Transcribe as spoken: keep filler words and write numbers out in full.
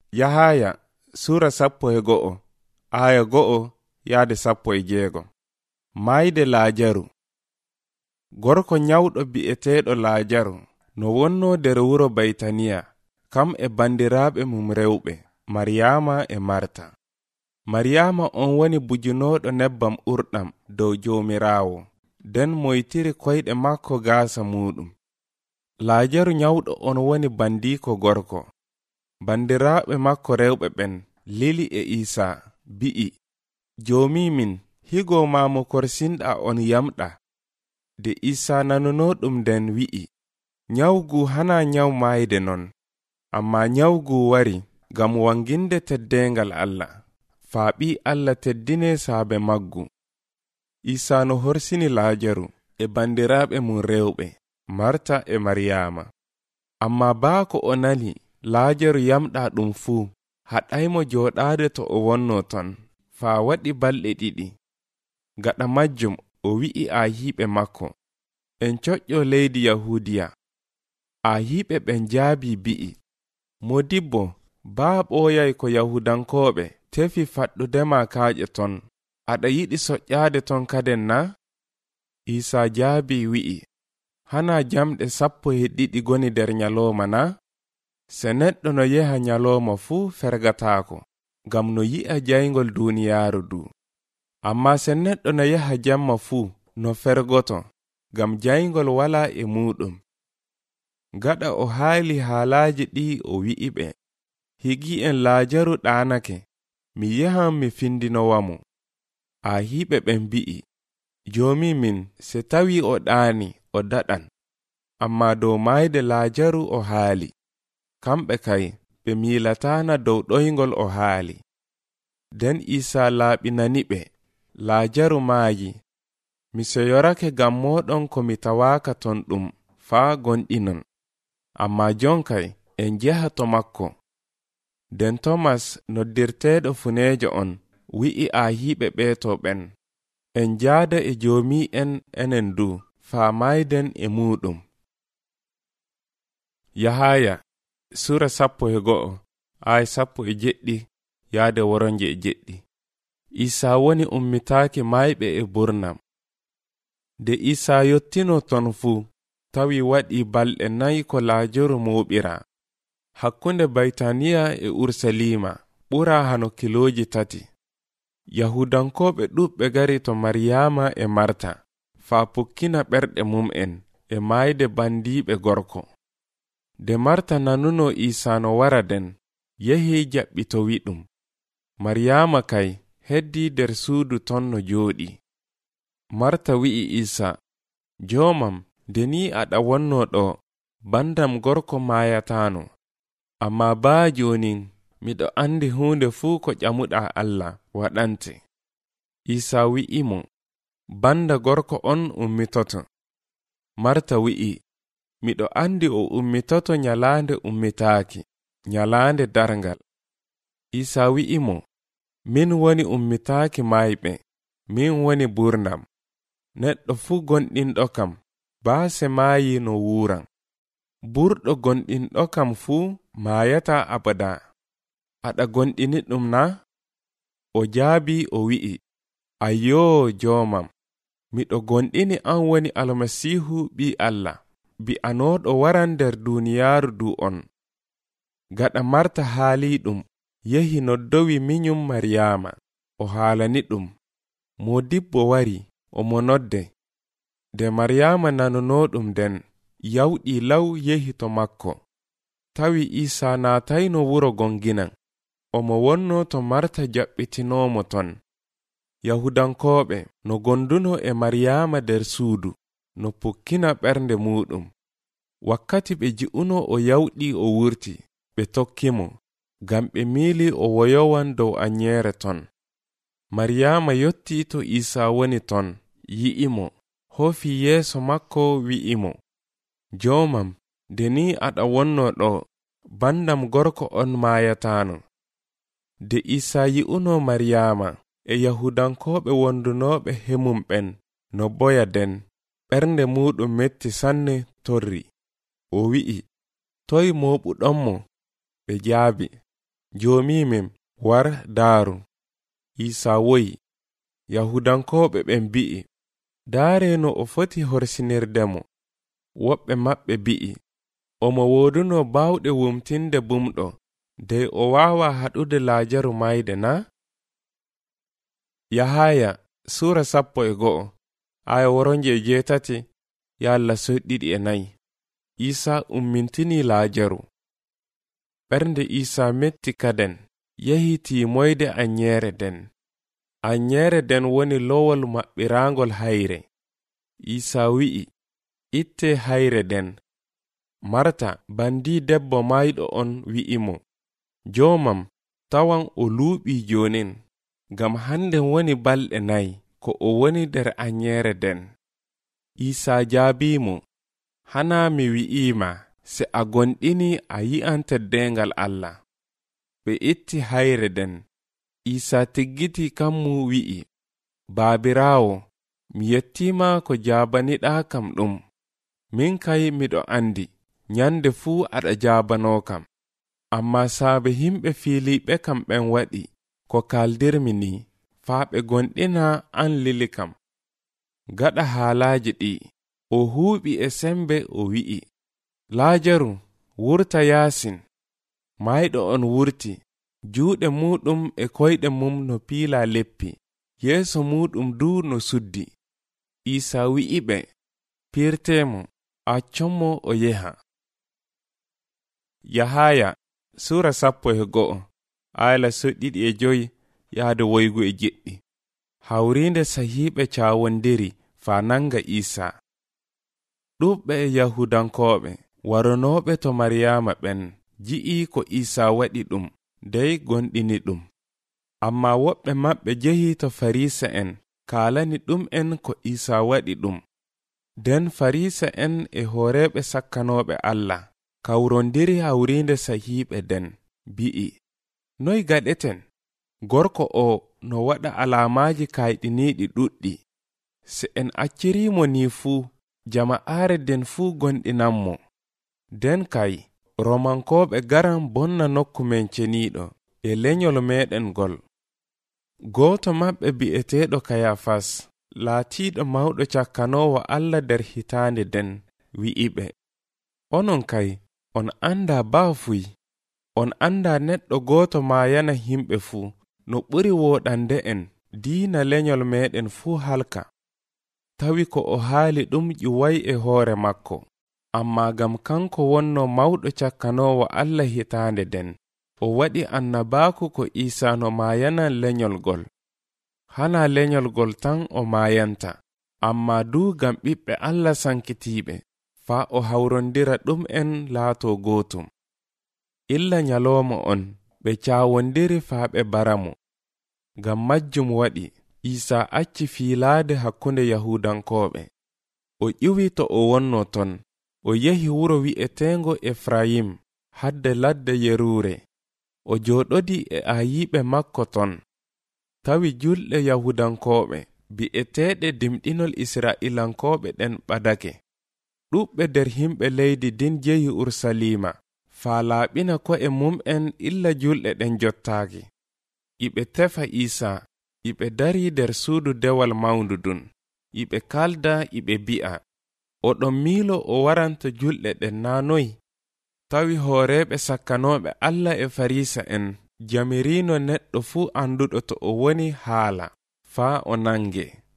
Yahaya sura sappo e go'o aya go'o yaade sappo e jeego. Mayde Laajaru. Gorko nyawɗo bi'eteeɗo Laajaru no wonno nder wuro Baytaniya, kam e bandiraaɓe mum rewɓe Maryaama e Marta. Maryaama on woni bujunooɗo nebbam urɗam dow Joomiraawo, nden moytiri koyɗe makko gaasa muɗum. Laajaru nyawɗo on woni bandiiko gorko. Bandiraaɓe makko rewɓe ɓen Lili e Isa bi'i, Joomi min, higo ma mo korsinɗa on yamɗa. De Isa nanuno ɗum nden wi'i, nyawgu hana nyaw mayde non, amma nyawgu wari gam wanginde teddengal Allah, faaɓi Allah teddine saabe maggu. Isa no horsini Laajaru e bandiraaɓe mum rewɓe Marta e Maryaama. Amma baako o nani Laajaru yamɗa ɗum fuu, haɗaymo jooɗaade to o wonno ton faa waɗi balɗe ɗiɗi. Gaɗa majjum o wi'i aahiiɓe makko, en coƴƴo leydi Yahudiya. Aahiiɓe ɓen jaabi bi'i, modibbo baa ɓooyay ko Yahudankooɓe tefi faɗɗudema kaaƴe ton, aɗa yiɗi soƴƴaade ton kaden na? Isa jaabi wi'i, hana jamɗe sappo e ɗiɗi goni nder nyalooma na? Se neɗɗo no yeha nyalooma fuu fergataako, gam no yi'a jayngol duuniyaaru du. Amma se neɗɗo no yaha jamma fuu no fergoto, gam jayngol wala e muɗum. Gaɗa o haali haalaaji ɗi o wi'i ɓe, higi en Laajaru ɗaanake, mi yahan mi findinowamo. Aahiiɓe ɓen bi'i, Joomi min, se tawi o ɗaani o daɗan, amma dow mayde Laajaru o haali. Kamɓe kay ɓe miilatana dow ɗoyngol o haali. Den Isa laaɓinani ɓe, Laajaru maayi, mi seyorake gam moɗon ko mi tawaaka ton ɗum faa gonɗinon, amma jon kay en jeha to makko. Den Tomas noddirteeɗo funeejo on wi'i aahiiɓe ɓeeto ɓen, en jaada e Joomi en enen du faa mayden e muɗum. Yahaya sura sappo e go'o ay sappo e jeɗɗi yaade woronje e jeɗɗi. Isa woni ummitaaki mayɓe e burnam. De Isa yottino ton fuu, tawi waɗi balɗe nayi ko Laajaru muuɓira. Hakkunde Baytaniya e Ursalima ɓura hano kilooji tati. Yahudankooɓe ɗuɓɓe gari to Maryaama e Marta faa pukkina ɓerɗe mum'en e mayde bandiiɓe gorko. De Marta nanuno Isa no wara den, yehi jaɓɓitowi ɗum. Maryaama kay heddi der suudu ton no jooɗi. Marta wi'i Isa, joomam, deni aɗa wonno ɗo, bandam gorko maayatano. Amma baa jonin, miɗo andi huunde fuu ko ƴamuɗa Allah waɗante. Isa wi'i mo, banda gorko on ummitoto. Marta wi'i, miɗo andi o ummitoto nyalaande ummitaaki, nyalaande darngal. Isa wi'i mo, min woni ummitaaki mayɓe, min woni burnam. Neɗɗo fuu gonɗinɗo kam, baase maayi no wuuran. Burɗo gonɗinɗo kam fuu maayata abada. Aɗa gonɗini ɗum na? O jaabi o wi'i, ayyoo joomam, miɗo gonɗini an woni Almasiihu ɓi Allah, bi'anooɗo waran nder duuniyaaru du on. Gaɗa Marta haali ɗum, yehi noddowi minyum Maryaama, o haalani ɗum, modibbo wari, omo nodde. De Maryaama nanuno ɗum den, yawɗi law yehi to makko. Tawi Isa naatayno wuro gonginan, omo wonno to Marta jaɓɓitinomo ton. Yahudankooɓe no gonduno e Maryaama der suudu, no pukkina ɓernde muɗum. Wakkati ɓe ji'uno o yawɗi o wurti, ɓe tokkimo, gam ɓe miili o woyowan dow anyere ton. Maryaama yotti to Isa woni ton, yi'imo, hofi yeeso makko wi'imo, joomam, deni aɗa wonno ɗo, bandam gorko on maayatano. De Isa yi'uno Maryaama e Yahudankooɓe wondunoɓe hemum ɓen no boya den, ɓernde muɗum metti sanne torri. O wi'i, toy mooɓuɗonmo? Ɓe jaabi, Joomimim war daaru. Isa woyi, Yahudankooɓe ɓen bi'i, daare no o foti horsinirde-mo. Woɓɓe maɓɓe bi'i, omo wooduno baawɗe wumtinde bumɗo, dey o waawa haɗude Laajaru mayde na? Yahaya Sura sappo e go'o aya woronje e jeetati yalla soɗɗiɗi e nayi. Isa ummintini Laajaru. Ɓernde Isa metti kaden yehi tiimoyde anyeere den. Anyeere den woni lowol maɓɓiraangol hayre. Isa wi'i, itte hayre den. Marta bandi debbo mayɗo on wi'imo, joomam tawan o luuɓii jonin, ngam hande woni balɗe nayi ko o woni nder anyeere den. Isa jaabimo, hana mi wi'ima, se a gonɗini a yi'an teddengal Allah. Ɓe itti hayre den. Isa tiggiti kammu wi'i, baabiraawo, mi yettima ko jaabaniɗa kam ɗum. Min kay miɗo andi nyande fuu aɗa jaabano kam. Amma saabe himɓe Filiɓe kam ɓen waɗi ko kaldirmi ni, faa ɓe gonɗina an lili kam. Gaɗa haalaaji ɗi, o huuɓi e sembe o wi'i, Laajaru, wurta yaasin. Mayɗo on wurti, juuɗe muɗum e koyɗe mum no piila leppi, yeeso muɗum du no suddi. Isa wi'i ɓe, pirtemo, accommo o yeha. Yahaya Sura sappo e go'o ayla soɗɗiɗi e joyi yaade woygu e jeɗɗi. Hawrinde sahiiɓe caawondiri faa nanga Isa. Ɗuɓɓe e Yahudankooɓe waronooɓe to Maryaama ɓen ji'i ko Isa waɗi ɗum, dey gonɗini ɗum. Amma woɓɓe maɓɓe jehi to Farisa en kaalani ɗum en ko Isa waɗi ɗum. Den Farisa en e hooreɓe sakkanooɓe Allah kawrondiri hawrinde sahiiɓe den, bi'i, noy gaɗeten? Gorko o no waɗa alaamaaji kayɗiniiɗi ɗuɗɗi. Se en accirimo ni fuu, jama'aare den fuu gonɗinanmo. Den kay, Romankooɓe garan bonna nokku men ceniiɗo e lenyol meɗen gol. Gooto maɓɓe bi'eteeɗo Kayafas, laatiiɗo mawɗo cakkanoowo Allah nder hitaande den, wi'i ɓe, onon kay, on anda baafuy. On anda neɗɗo gooto maayana himɓe fuu, no ɓuri wooɗande en diina lenyol meɗen fuu halka. Tawi ko o haali ɗum ƴuway e hoore makko, amma gam kanko wonno mawɗo cakkanoowo Allah hitaande den, o waɗi annabaaku ko Isa no maayanan lenyol gol. Hana lenyol gol tan o maayanta, amma du gam ɓiɓɓe Allah sankitiiɓe, faa o hawrondira ɗum en laato gootum. Illa nyaloomo on, ɓe caawondiri faa ɓe baramo. Gam majjum waɗi, Isa acci fiilaade hakkunde Yahudankooɓe. O ƴiwi to o wonno ton, o yehi wuro wi'eteengo Efrayim, hadde ladde Yeruure. O jooɗodi e aayiɓe makko ton. Tawi julɗe Yahudankooɓe bi'eteeɗe dimɗinol Israa'ilankooɓe ɗen ɓadake. Ɗuɓɓe nder himɓe leydi din jehi Ursalima, faa laaɓina ko'e mum'en illa julɗe ɗen jottaaki. Iɓe tefa Isa, iɓe dari nder suudu dewal mawndu dun, iɓe kalda iɓe bi'a, oɗon miilo o waranto julɗe ɗen naa noy? Tawi hooreɓe sakkanooɓe Allah e Farisa en jamirino neɗɗo fuu anduɗo to o woni haala, faa o nange.